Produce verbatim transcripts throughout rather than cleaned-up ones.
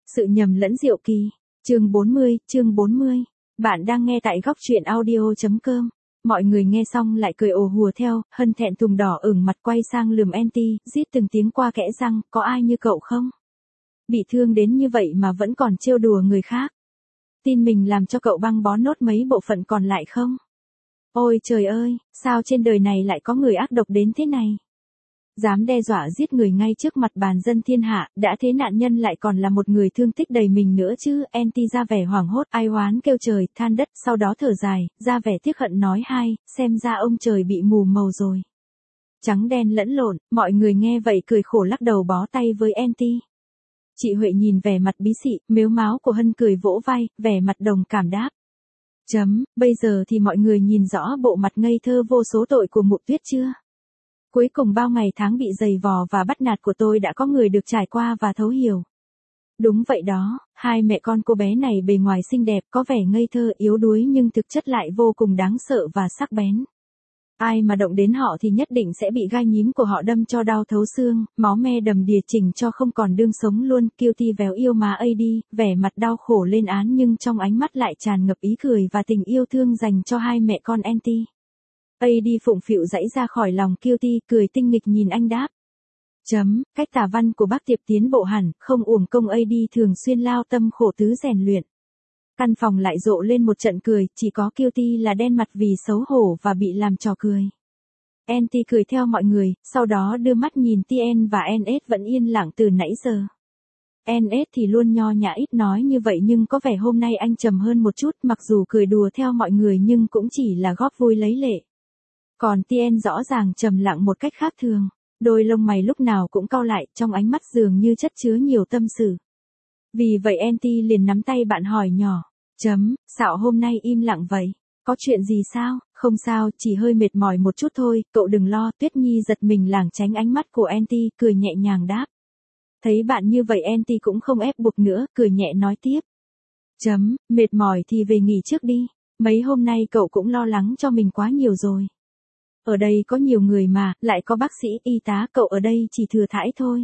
Sự nhầm lẫn diệu kỳ. Chương bốn mươi, chương bốn mươi. Bạn đang nghe tại góc truyện audio chấm com. Mọi người nghe xong lại cười ồ hùa theo, Hân thẹn thùng đỏ ửng mặt quay sang lườm Anty, rít từng tiếng qua kẽ răng, có ai như cậu không? Bị thương đến như vậy mà vẫn còn trêu đùa người khác. Tin mình làm cho cậu băng bó nốt mấy bộ phận còn lại không? Ôi trời ơi, sao trên đời này lại có người ác độc đến thế này? Dám đe dọa giết người ngay trước mặt bàn dân thiên hạ, đã thế nạn nhân lại còn là một người thương tích đầy mình nữa chứ. Anty ra vẻ hoảng hốt, ai oán kêu trời, than đất, sau đó thở dài, ra vẻ tiếc hận nói hai, xem ra ông trời bị mù màu rồi. Trắng đen lẫn lộn, mọi người nghe vậy cười khổ lắc đầu bó tay với Anty. Chị Huệ nhìn vẻ mặt bí xị, mếu máo của Hân cười vỗ vai, vẻ mặt đồng cảm đáp. Chấm, bây giờ thì mọi người nhìn rõ bộ mặt ngây thơ vô số tội của Mụ Tuyết chưa? Cuối cùng bao ngày tháng bị giày vò và bắt nạt của tôi đã có người được trải qua và thấu hiểu. Đúng vậy đó, hai mẹ con cô bé này bề ngoài xinh đẹp, có vẻ ngây thơ yếu đuối nhưng thực chất lại vô cùng đáng sợ và sắc bén. Ai mà động đến họ thì nhất định sẽ bị gai nhím của họ đâm cho đau thấu xương, máu me đầm đìa chỉnh cho không còn đương sống luôn. Cutie véo yêu má A D, vẻ mặt đau khổ lên án nhưng trong ánh mắt lại tràn ngập ý cười và tình yêu thương dành cho hai mẹ con Anty. A D phụng phịu giãy ra khỏi lòng Cutie, cười tinh nghịch nhìn anh đáp. Chấm, cách tả văn của bác Tiệp tiến bộ hẳn, không uổng công A D thường xuyên lao tâm khổ tứ rèn luyện. Căn phòng lại rộ lên một trận cười, chỉ có Cutie là đen mặt vì xấu hổ và bị làm trò cười. Anty cười theo mọi người, sau đó đưa mắt nhìn Tien và en ét vẫn yên lặng từ nãy giờ. en ét thì luôn nho nhã ít nói như vậy nhưng có vẻ hôm nay anh trầm hơn một chút, mặc dù cười đùa theo mọi người nhưng cũng chỉ là góp vui lấy lệ. Còn Tien rõ ràng trầm lặng một cách khác thường, đôi lông mày lúc nào cũng cau lại, trong ánh mắt dường như chất chứa nhiều tâm sự. Vì vậy Anty liền nắm tay bạn hỏi nhỏ. Chấm, Sạo hôm nay im lặng vậy, có chuyện gì sao? Không sao, chỉ hơi mệt mỏi một chút thôi, cậu đừng lo. Tuyết Nhi giật mình lảng tránh ánh mắt của Anty, cười nhẹ nhàng đáp. Thấy bạn như vậy Anty cũng không ép buộc nữa, cười nhẹ nói tiếp. Chấm, mệt mỏi thì về nghỉ trước đi, mấy hôm nay cậu cũng lo lắng cho mình quá nhiều rồi. Ở đây có nhiều người mà, lại có bác sĩ, y tá, cậu ở đây chỉ thừa thãi thôi.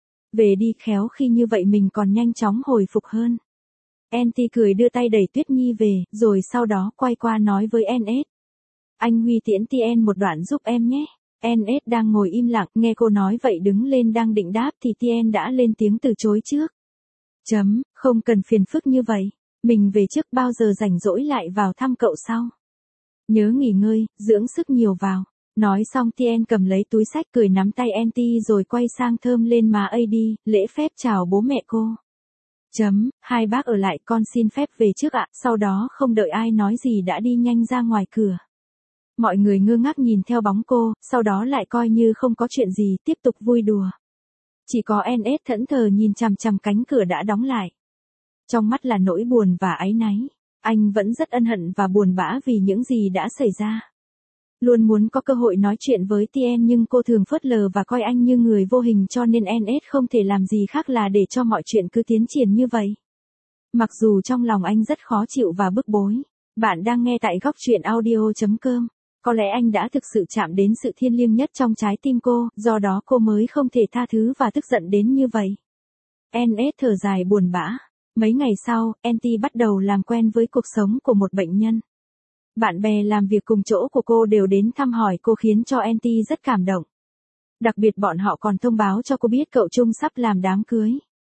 Về đi, khéo khi như vậy mình còn nhanh chóng hồi phục hơn. Anty cười đưa tay đẩy Tuyết Nhi về, rồi sau đó quay qua nói với en ét. Anh Huy tiễn Tien một đoạn giúp em nhé. en ét đang ngồi im lặng, nghe cô nói vậy đứng lên đang định đáp thì Tien đã lên tiếng từ chối trước. Chấm, không cần phiền phức như vậy, mình về trước, bao giờ rảnh rỗi lại vào thăm cậu sau. Nhớ nghỉ ngơi, dưỡng sức nhiều vào. Nói xong Tien cầm lấy túi xách cười nắm tay Anty rồi quay sang thơm lên má A D, lễ phép chào bố mẹ cô. Chấm, hai bác ở lại, con xin phép về trước ạ. Sau đó không đợi ai nói gì đã đi nhanh ra ngoài cửa. Mọi người ngơ ngác nhìn theo bóng cô, sau đó lại coi như không có chuyện gì, tiếp tục vui đùa. Chỉ có en ét thẫn thờ nhìn chằm chằm cánh cửa đã đóng lại. Trong mắt là nỗi buồn và áy náy. Anh vẫn rất ân hận và buồn bã vì những gì đã xảy ra. Luôn muốn có cơ hội nói chuyện với Tien nhưng cô thường phớt lờ và coi anh như người vô hình cho nên en ét không thể làm gì khác là để cho mọi chuyện cứ tiến triển như vậy. Mặc dù trong lòng anh rất khó chịu và bức bối. Bạn đang nghe tại góc truyện audio chấm com. Có lẽ anh đã thực sự chạm đến sự thiêng liêng nhất trong trái tim cô, do đó cô mới không thể tha thứ và tức giận đến như vậy. en ét thở dài buồn bã. Mấy ngày sau, Anty bắt đầu làm quen với cuộc sống của một bệnh nhân. Bạn bè làm việc cùng chỗ của cô đều đến thăm hỏi cô khiến cho Anty rất cảm động. Đặc biệt bọn họ còn thông báo cho cô biết cậu Trung sắp làm đám cưới.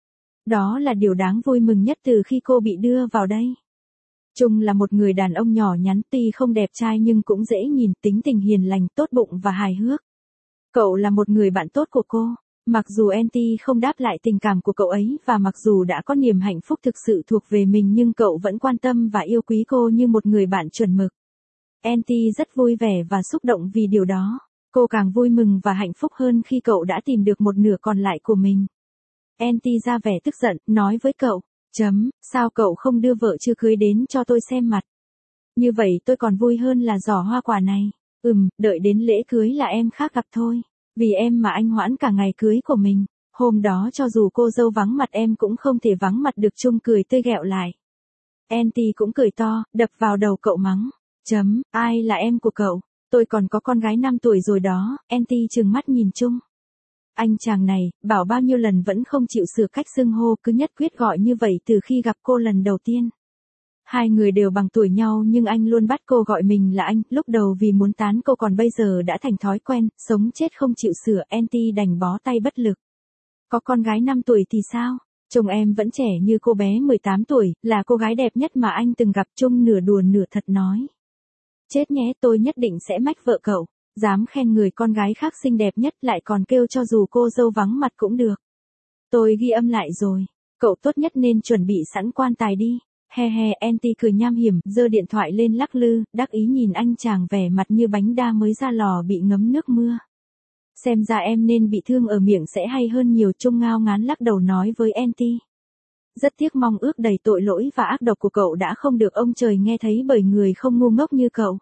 Đó là điều đáng vui mừng nhất từ khi cô bị đưa vào đây. Trung là một người đàn ông nhỏ nhắn, tuy không đẹp trai nhưng cũng dễ nhìn, tính tình hiền lành, tốt bụng và hài hước. Cậu là một người bạn tốt của cô. Mặc dù Anty không đáp lại tình cảm của cậu ấy và mặc dù đã có niềm hạnh phúc thực sự thuộc về mình nhưng cậu vẫn quan tâm và yêu quý cô như một người bạn chuẩn mực. Anty rất vui vẻ và xúc động vì điều đó. Cô càng vui mừng và hạnh phúc hơn khi cậu đã tìm được một nửa còn lại của mình. Anty ra vẻ tức giận, nói với cậu. Chấm, sao cậu không đưa vợ chưa cưới đến cho tôi xem mặt? Như vậy tôi còn vui hơn là giỏ hoa quả này. Ừm, đợi đến lễ cưới là em khác gặp thôi. Vì em mà anh hoãn cả ngày cưới của mình. Hôm đó cho dù cô dâu vắng mặt em cũng không thể vắng mặt được. Trung cười tươi ghẹo lại. Anty cũng cười to, đập vào đầu cậu mắng. Chấm, ai là em của cậu? Tôi còn có con gái năm tuổi rồi đó. Anty trừng mắt nhìn Trung. Anh chàng này, bảo bao nhiêu lần vẫn không chịu sửa cách xưng hô, cứ nhất quyết gọi như vậy từ khi gặp cô lần đầu tiên. Hai người đều bằng tuổi nhau nhưng anh luôn bắt cô gọi mình là anh, lúc đầu vì muốn tán cô còn bây giờ đã thành thói quen, sống chết không chịu sửa, Anty đành bó tay bất lực. Có con gái năm tuổi thì sao? Chồng em vẫn trẻ như cô bé mười tám tuổi, là cô gái đẹp nhất mà anh từng gặp. Chung nửa đùa nửa thật nói. Chết nhé, tôi nhất định sẽ mách vợ cậu. Dám khen người con gái khác xinh đẹp nhất lại còn kêu cho dù cô dâu vắng mặt cũng được. Tôi ghi âm lại rồi. Cậu tốt nhất nên chuẩn bị sẵn quan tài đi. He he, Anty cười nham hiểm, giơ điện thoại lên lắc lư, đắc ý nhìn anh chàng vẻ mặt như bánh đa mới ra lò bị ngấm nước mưa. Xem ra em nên bị thương ở miệng sẽ hay hơn nhiều. Chung ngao ngán lắc đầu nói với Anty. Rất tiếc mong ước đầy tội lỗi và ác độc của cậu đã không được ông trời nghe thấy bởi người không ngu ngốc như cậu.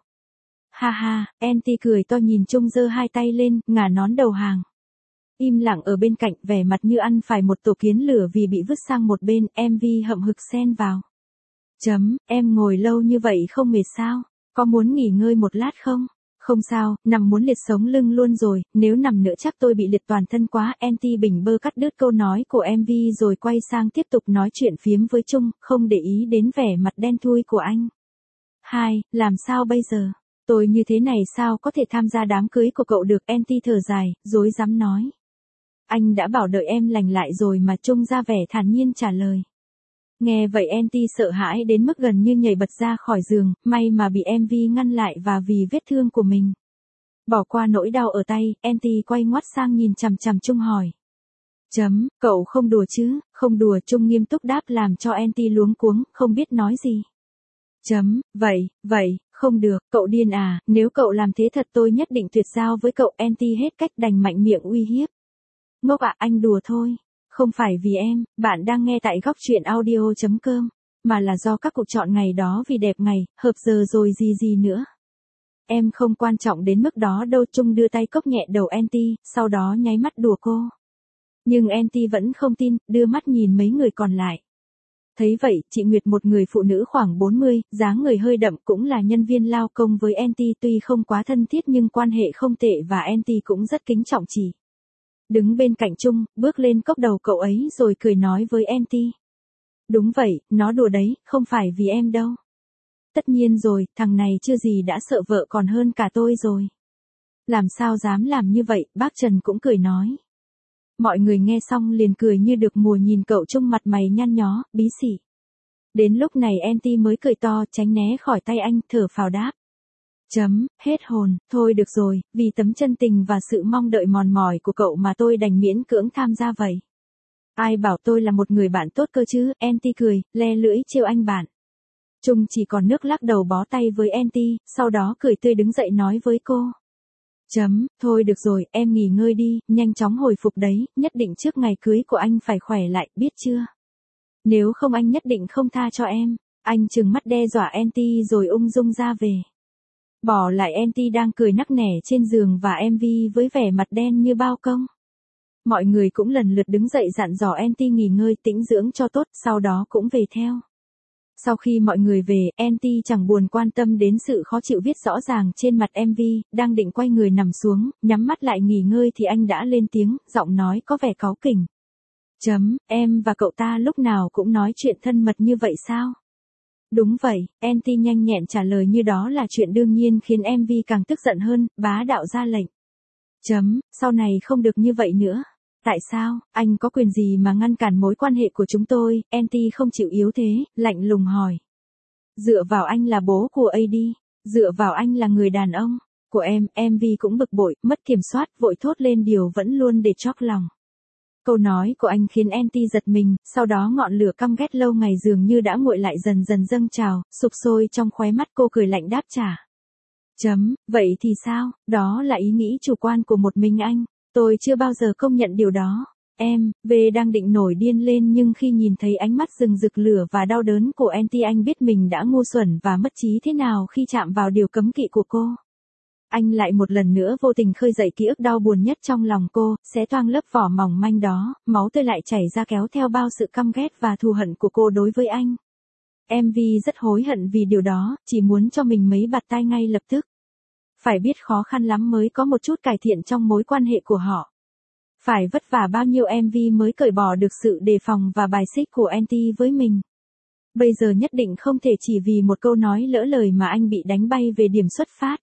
Ha ha, Anty cười to nhìn Chung giơ hai tay lên, ngả nón đầu hàng. Im lặng ở bên cạnh, vẻ mặt như ăn phải một tổ kiến lửa vì bị vứt sang một bên. em vê hậm hực xen vào. Chấm, em ngồi lâu như vậy không mệt sao? Có muốn nghỉ ngơi một lát không? Không sao, nằm muốn liệt sống lưng luôn rồi, nếu nằm nữa chắc tôi bị liệt toàn thân quá. Anty bình bơ cắt đứt câu nói của em vê rồi quay sang tiếp tục nói chuyện phiếm với Chung, không để ý đến vẻ mặt đen thui của anh. Hai, làm sao bây giờ? Tôi như thế này sao có thể tham gia đám cưới của cậu được? Anty thở dài, dối dám nói. Anh đã bảo đợi em lành lại rồi mà. Chung ra vẻ thản nhiên trả lời. Nghe vậy Anty sợ hãi đến mức gần như nhảy bật ra khỏi giường, may mà bị em vê ngăn lại và vì vết thương của mình. Bỏ qua nỗi đau ở tay, Anty quay ngoắt sang nhìn chằm chằm Chung hỏi. Chấm, cậu không đùa chứ? Không đùa. Chung nghiêm túc đáp làm cho Anty luống cuống, không biết nói gì. Chấm, vậy, vậy, không được, cậu điên à, nếu cậu làm thế thật tôi nhất định tuyệt giao với cậu. Anty hết cách đành mạnh miệng uy hiếp. Ngốc ạ, anh đùa thôi. Không phải vì em, bạn đang nghe tại góc truyện audio chấm com, mà là do các cuộc chọn ngày đó vì đẹp ngày, hợp giờ rồi gì gì nữa. Em không quan trọng đến mức đó đâu. Chung đưa tay cốc nhẹ đầu Anty, sau đó nháy mắt đùa cô. Nhưng Anty vẫn không tin, đưa mắt nhìn mấy người còn lại. Thấy vậy, chị Nguyệt, một người phụ nữ khoảng bốn mươi, dáng người hơi đậm, cũng là nhân viên lao công với Anty, tuy không quá thân thiết nhưng quan hệ không tệ và Anty cũng rất kính trọng chị. Đứng bên cạnh Chung, bước lên cốc đầu cậu ấy rồi cười nói với Anty. Đúng vậy, nó đùa đấy, không phải vì em đâu. Tất nhiên rồi, thằng này chưa gì đã sợ vợ còn hơn cả tôi rồi. Làm sao dám làm như vậy, bác Trần cũng cười nói. Mọi người nghe xong liền cười như được mùa nhìn cậu Chung mặt mày nhăn nhó, bí xỉ. Đến lúc này Anty mới cười to, tránh né khỏi tay anh, thở phào đáp. Chấm, hết hồn, thôi được rồi, vì tấm chân tình và sự mong đợi mòn mỏi của cậu mà tôi đành miễn cưỡng tham gia vậy. Ai bảo tôi là một người bạn tốt cơ chứ? Anty cười, le lưỡi trêu anh bạn. Chung chỉ còn nước lắc đầu bó tay với Anty, sau đó cười tươi đứng dậy nói với cô. Chấm, thôi được rồi, em nghỉ ngơi đi, nhanh chóng hồi phục đấy, nhất định trước ngày cưới của anh phải khỏe lại, biết chưa? Nếu không anh nhất định không tha cho em. Anh trừng mắt đe dọa Anty rồi ung dung ra về. Bỏ lại Anty đang cười nắc nẻ trên giường và em vê với vẻ mặt đen như bao công. Mọi người cũng lần lượt đứng dậy dặn dò Anty nghỉ ngơi tĩnh dưỡng cho tốt, sau đó cũng về theo. Sau khi mọi người về, Anty chẳng buồn quan tâm đến sự khó chịu viết rõ ràng trên mặt em vê, đang định quay người nằm xuống, nhắm mắt lại nghỉ ngơi thì anh đã lên tiếng, giọng nói có vẻ cáu kỉnh. Chấm, em và cậu ta lúc nào cũng nói chuyện thân mật như vậy sao? Đúng vậy, Anty nhanh nhẹn trả lời như đó là chuyện đương nhiên, khiến em vê càng tức giận hơn, bá đạo ra lệnh. Chấm, sau này không được như vậy nữa. Tại sao, anh có quyền gì mà ngăn cản mối quan hệ của chúng tôi? Anty không chịu yếu thế, lạnh lùng hỏi. Dựa vào anh là bố của a đê, dựa vào anh là người đàn ông của em. Em vê cũng bực bội, mất kiểm soát, vội thốt lên điều vẫn luôn để chóp lòng. Câu nói của anh khiến Anty giật mình, sau đó ngọn lửa căm ghét lâu ngày dường như đã nguội lại dần dần dâng trào, sục sôi trong khóe mắt. Cô cười lạnh đáp trả. Chấm, vậy thì sao, đó là ý nghĩ chủ quan của một mình anh. Tôi chưa bao giờ công nhận điều đó. Em, về đang định nổi điên lên nhưng khi nhìn thấy ánh mắt rừng rực lửa và đau đớn của Anty anh biết mình đã ngu xuẩn và mất trí thế nào khi chạm vào điều cấm kỵ của cô. Anh lại một lần nữa vô tình khơi dậy ký ức đau buồn nhất trong lòng cô, xé toang lớp vỏ mỏng manh đó, máu tươi lại chảy ra kéo theo bao sự căm ghét và thù hận của cô đối với anh. em vê rất hối hận vì điều đó, chỉ muốn cho mình mấy bạt tai ngay lập tức. Phải biết khó khăn lắm mới có một chút cải thiện trong mối quan hệ của họ. Phải vất vả bao nhiêu em vê mới cởi bỏ được sự đề phòng và bài xích của Anty với mình. Bây giờ nhất định không thể chỉ vì một câu nói lỡ lời mà anh bị đánh bay về điểm xuất phát.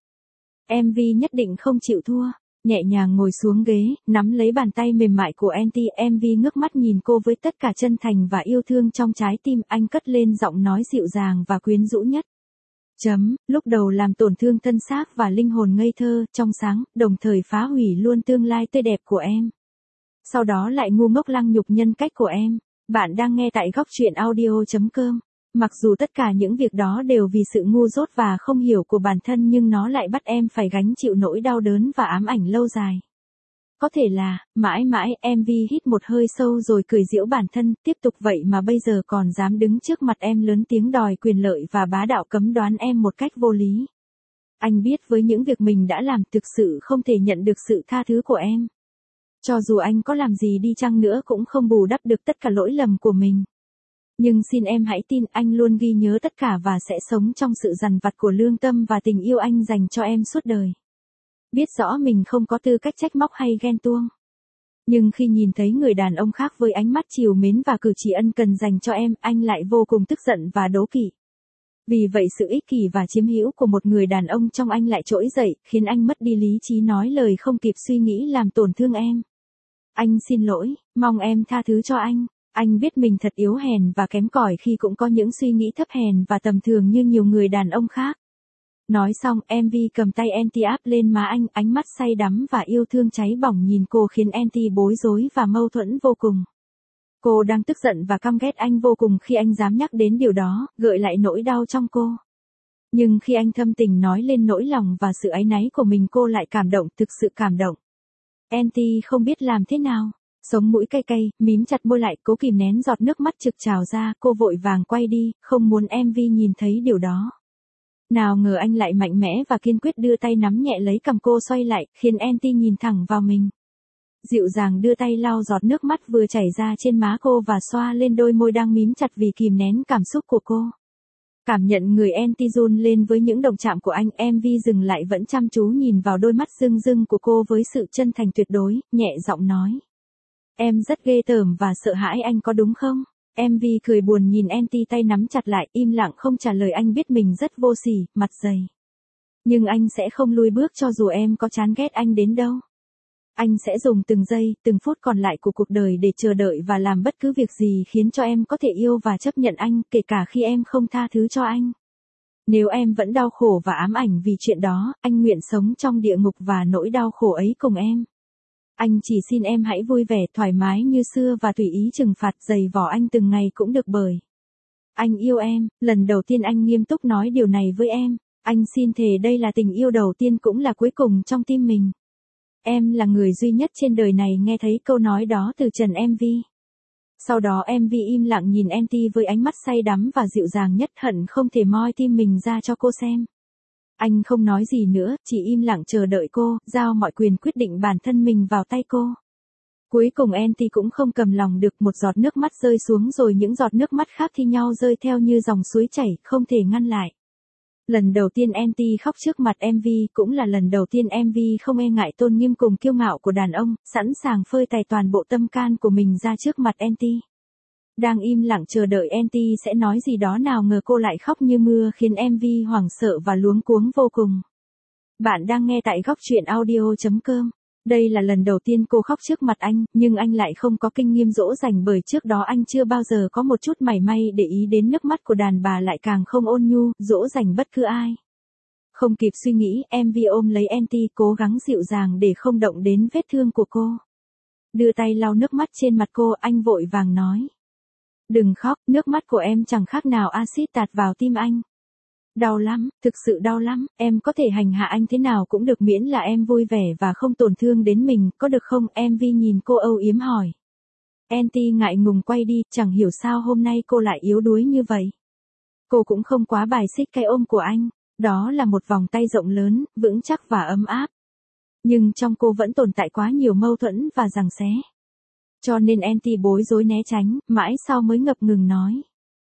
em vê nhất định không chịu thua. Nhẹ nhàng ngồi xuống ghế, nắm lấy bàn tay mềm mại của Anty, em vê ngước mắt nhìn cô với tất cả chân thành và yêu thương trong trái tim, anh cất lên giọng nói dịu dàng và quyến rũ nhất. Chấm, lúc đầu làm tổn thương thân xác và linh hồn ngây thơ, trong sáng, đồng thời phá hủy luôn tương lai tươi đẹp của em. Sau đó lại ngu ngốc lăng nhục nhân cách của em. Bạn đang nghe tại góc truyện audio chấm com. Mặc dù tất cả những việc đó đều vì sự ngu dốt và không hiểu của bản thân nhưng nó lại bắt em phải gánh chịu nỗi đau đớn và ám ảnh lâu dài. Có thể là, mãi mãi, em vê hít một hơi sâu rồi cười giễu bản thân, tiếp tục vậy mà bây giờ còn dám đứng trước mặt em lớn tiếng đòi quyền lợi và bá đạo cấm đoán em một cách vô lý. Anh biết với những việc mình đã làm thực sự không thể nhận được sự tha thứ của em. Cho dù anh có làm gì đi chăng nữa cũng không bù đắp được tất cả lỗi lầm của mình. Nhưng xin em hãy tin anh luôn ghi nhớ tất cả và sẽ sống trong sự dằn vặt của lương tâm và tình yêu anh dành cho em suốt đời. Biết rõ mình không có tư cách trách móc hay ghen tuông. Nhưng khi nhìn thấy người đàn ông khác với ánh mắt trìu mến và cử chỉ ân cần dành cho em, anh lại vô cùng tức giận và đố kỵ. Vì vậy sự ích kỷ và chiếm hữu của một người đàn ông trong anh lại trỗi dậy, khiến anh mất đi lý trí nói lời không kịp suy nghĩ làm tổn thương em. Anh xin lỗi, mong em tha thứ cho anh. Anh biết mình thật yếu hèn và kém cỏi khi cũng có những suy nghĩ thấp hèn và tầm thường như nhiều người đàn ông khác. Nói xong, em vê cầm tay Anty áp lên má anh, ánh mắt say đắm và yêu thương cháy bỏng nhìn cô khiến Anty bối rối và mâu thuẫn vô cùng. Cô đang tức giận và căm ghét anh vô cùng khi anh dám nhắc đến điều đó, gợi lại nỗi đau trong cô. Nhưng khi anh thâm tình nói lên nỗi lòng và sự áy náy của mình cô lại cảm động, thực sự cảm động. Anty không biết làm thế nào. Sống mũi cay cay, mím chặt môi lại, cố kìm nén giọt nước mắt trực trào ra, cô vội vàng quay đi, không muốn em vê nhìn thấy điều đó. Nào ngờ anh lại mạnh mẽ và kiên quyết đưa tay nắm nhẹ lấy cằm cô xoay lại, khiến Anty nhìn thẳng vào mình. Dịu dàng đưa tay lau giọt nước mắt vừa chảy ra trên má cô và xoa lên đôi môi đang mím chặt vì kìm nén cảm xúc của cô. Cảm nhận người Anty run lên với những động chạm của anh, em vê dừng lại vẫn chăm chú nhìn vào đôi mắt rưng rưng của cô với sự chân thành tuyệt đối, nhẹ giọng nói. Em rất ghê tởm và sợ hãi anh có đúng không? em vê cười buồn nhìn Anty tay nắm chặt lại, im lặng không trả lời. Anh biết mình rất vô sỉ, mặt dày. Nhưng anh sẽ không lùi bước cho dù em có chán ghét anh đến đâu. Anh sẽ dùng từng giây, từng phút còn lại của cuộc đời để chờ đợi và làm bất cứ việc gì khiến cho em có thể yêu và chấp nhận anh, kể cả khi em không tha thứ cho anh. Nếu em vẫn đau khổ và ám ảnh vì chuyện đó, anh nguyện sống trong địa ngục và nỗi đau khổ ấy cùng em. Anh chỉ xin em hãy vui vẻ, thoải mái như xưa và tùy ý trừng phạt giày vò anh từng ngày cũng được bởi. Anh yêu em, lần đầu tiên anh nghiêm túc nói điều này với em. Anh xin thề đây là tình yêu đầu tiên cũng là cuối cùng trong tim mình. Em là người duy nhất trên đời này nghe thấy câu nói đó từ Trần em vê. Sau đó em vê im lặng nhìn Anty với ánh mắt say đắm và dịu dàng nhất, hận không thể moi tim mình ra cho cô xem. Anh không nói gì nữa, chỉ im lặng chờ đợi cô, giao mọi quyền quyết định bản thân mình vào tay cô. Cuối cùng Anty cũng không cầm lòng được, một giọt nước mắt rơi xuống rồi những giọt nước mắt khác thi nhau rơi theo như dòng suối chảy, không thể ngăn lại. Lần đầu tiên Anty khóc trước mặt em vê, cũng là lần đầu tiên em vê không e ngại tôn nghiêm cùng kiêu ngạo của đàn ông, sẵn sàng phơi bày toàn bộ tâm can của mình ra trước mặt Anty. Đang im lặng chờ đợi Anty sẽ nói gì đó, nào ngờ cô lại khóc như mưa khiến em vê hoảng sợ và luống cuống vô cùng. Bạn đang nghe tại góc truyện audio chấm com. Đây là lần đầu tiên cô khóc trước mặt anh, nhưng anh lại không có kinh nghiệm dỗ dành bởi trước đó anh chưa bao giờ có một chút mảy may để ý đến nước mắt của đàn bà, lại càng không ôn nhu, dỗ dành bất cứ ai. Không kịp suy nghĩ, em vê ôm lấy Anty, cố gắng dịu dàng để không động đến vết thương của cô. Đưa tay lau nước mắt trên mặt cô, anh vội vàng nói. Đừng khóc, nước mắt của em chẳng khác nào axit tạt vào tim anh. Đau lắm, thực sự đau lắm, em có thể hành hạ anh thế nào cũng được miễn là em vui vẻ và không tổn thương đến mình, có được không? em vê nhìn cô âu yếm hỏi. Anty ngại ngùng quay đi, chẳng hiểu sao hôm nay cô lại yếu đuối như vậy. Cô cũng không quá bài xích cái ôm của anh, đó là một vòng tay rộng lớn, vững chắc và ấm áp. Nhưng trong cô vẫn tồn tại quá nhiều mâu thuẫn và giằng xé. Cho nên Anty bối rối né tránh, mãi sau mới ngập ngừng nói.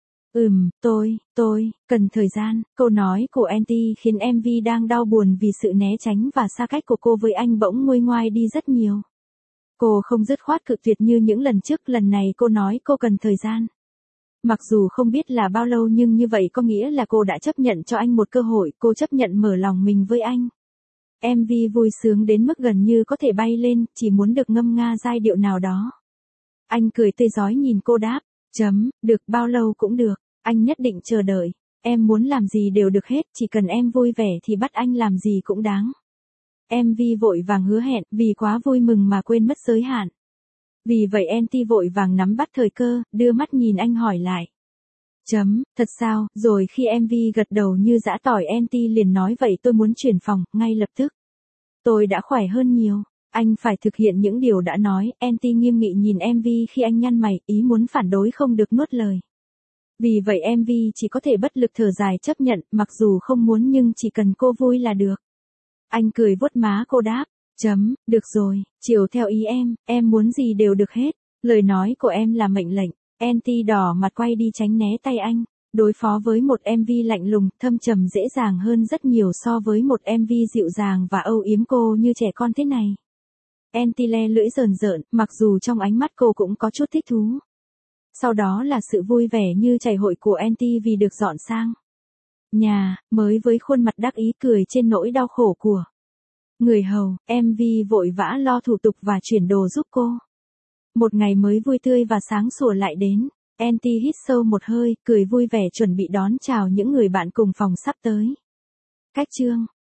Ừm, tôi, tôi, cần thời gian. Câu nói của Anty khiến em vê đang đau buồn vì sự né tránh và xa cách của cô với anh bỗng nguôi ngoai đi rất nhiều. Cô không dứt khoát cự tuyệt như những lần trước, lần này cô nói cô cần thời gian. Mặc dù không biết là bao lâu nhưng như vậy có nghĩa là cô đã chấp nhận cho anh một cơ hội, cô chấp nhận mở lòng mình với anh. em vê vui sướng đến mức gần như có thể bay lên, chỉ muốn được ngâm nga giai điệu nào đó. Anh cười tươi rói nhìn cô đáp, chấm, được bao lâu cũng được, anh nhất định chờ đợi. Em muốn làm gì đều được hết, chỉ cần em vui vẻ thì bắt anh làm gì cũng đáng. em vê vội vàng hứa hẹn, vì quá vui mừng mà quên mất giới hạn. Vì vậy en tê vội vàng nắm bắt thời cơ, đưa mắt nhìn anh hỏi lại. Chấm, thật sao, rồi khi em vê gật đầu như giã tỏi en tê liền nói vậy tôi muốn chuyển phòng, ngay lập tức. Tôi đã khỏe hơn nhiều, anh phải thực hiện những điều đã nói, en tê nghiêm nghị nhìn em vê khi anh nhăn mày, ý muốn phản đối không được nuốt lời. Vì vậy em vê chỉ có thể bất lực thở dài chấp nhận, mặc dù không muốn nhưng chỉ cần cô vui là được. Anh cười vuốt má cô đáp, chấm, được rồi, chiều theo ý em, em muốn gì đều được hết, lời nói của em là mệnh lệnh. en tê đỏ mặt quay đi tránh né tay anh, đối phó với một em vê lạnh lùng, thâm trầm dễ dàng hơn rất nhiều so với một em vê dịu dàng và âu yếm cô như trẻ con thế này. en tê le lưỡi rờn rợn, mặc dù trong ánh mắt cô cũng có chút thích thú. Sau đó là sự vui vẻ như chảy hội của en tê vì được dọn sang nhà mới với khuôn mặt đắc ý cười trên nỗi đau khổ của người hầu. em vê vội vã lo thủ tục và chuyển đồ giúp cô. Một ngày mới vui tươi và sáng sủa lại đến, en tê hít sâu một hơi, cười vui vẻ chuẩn bị đón chào những người bạn cùng phòng sắp tới. Cách chương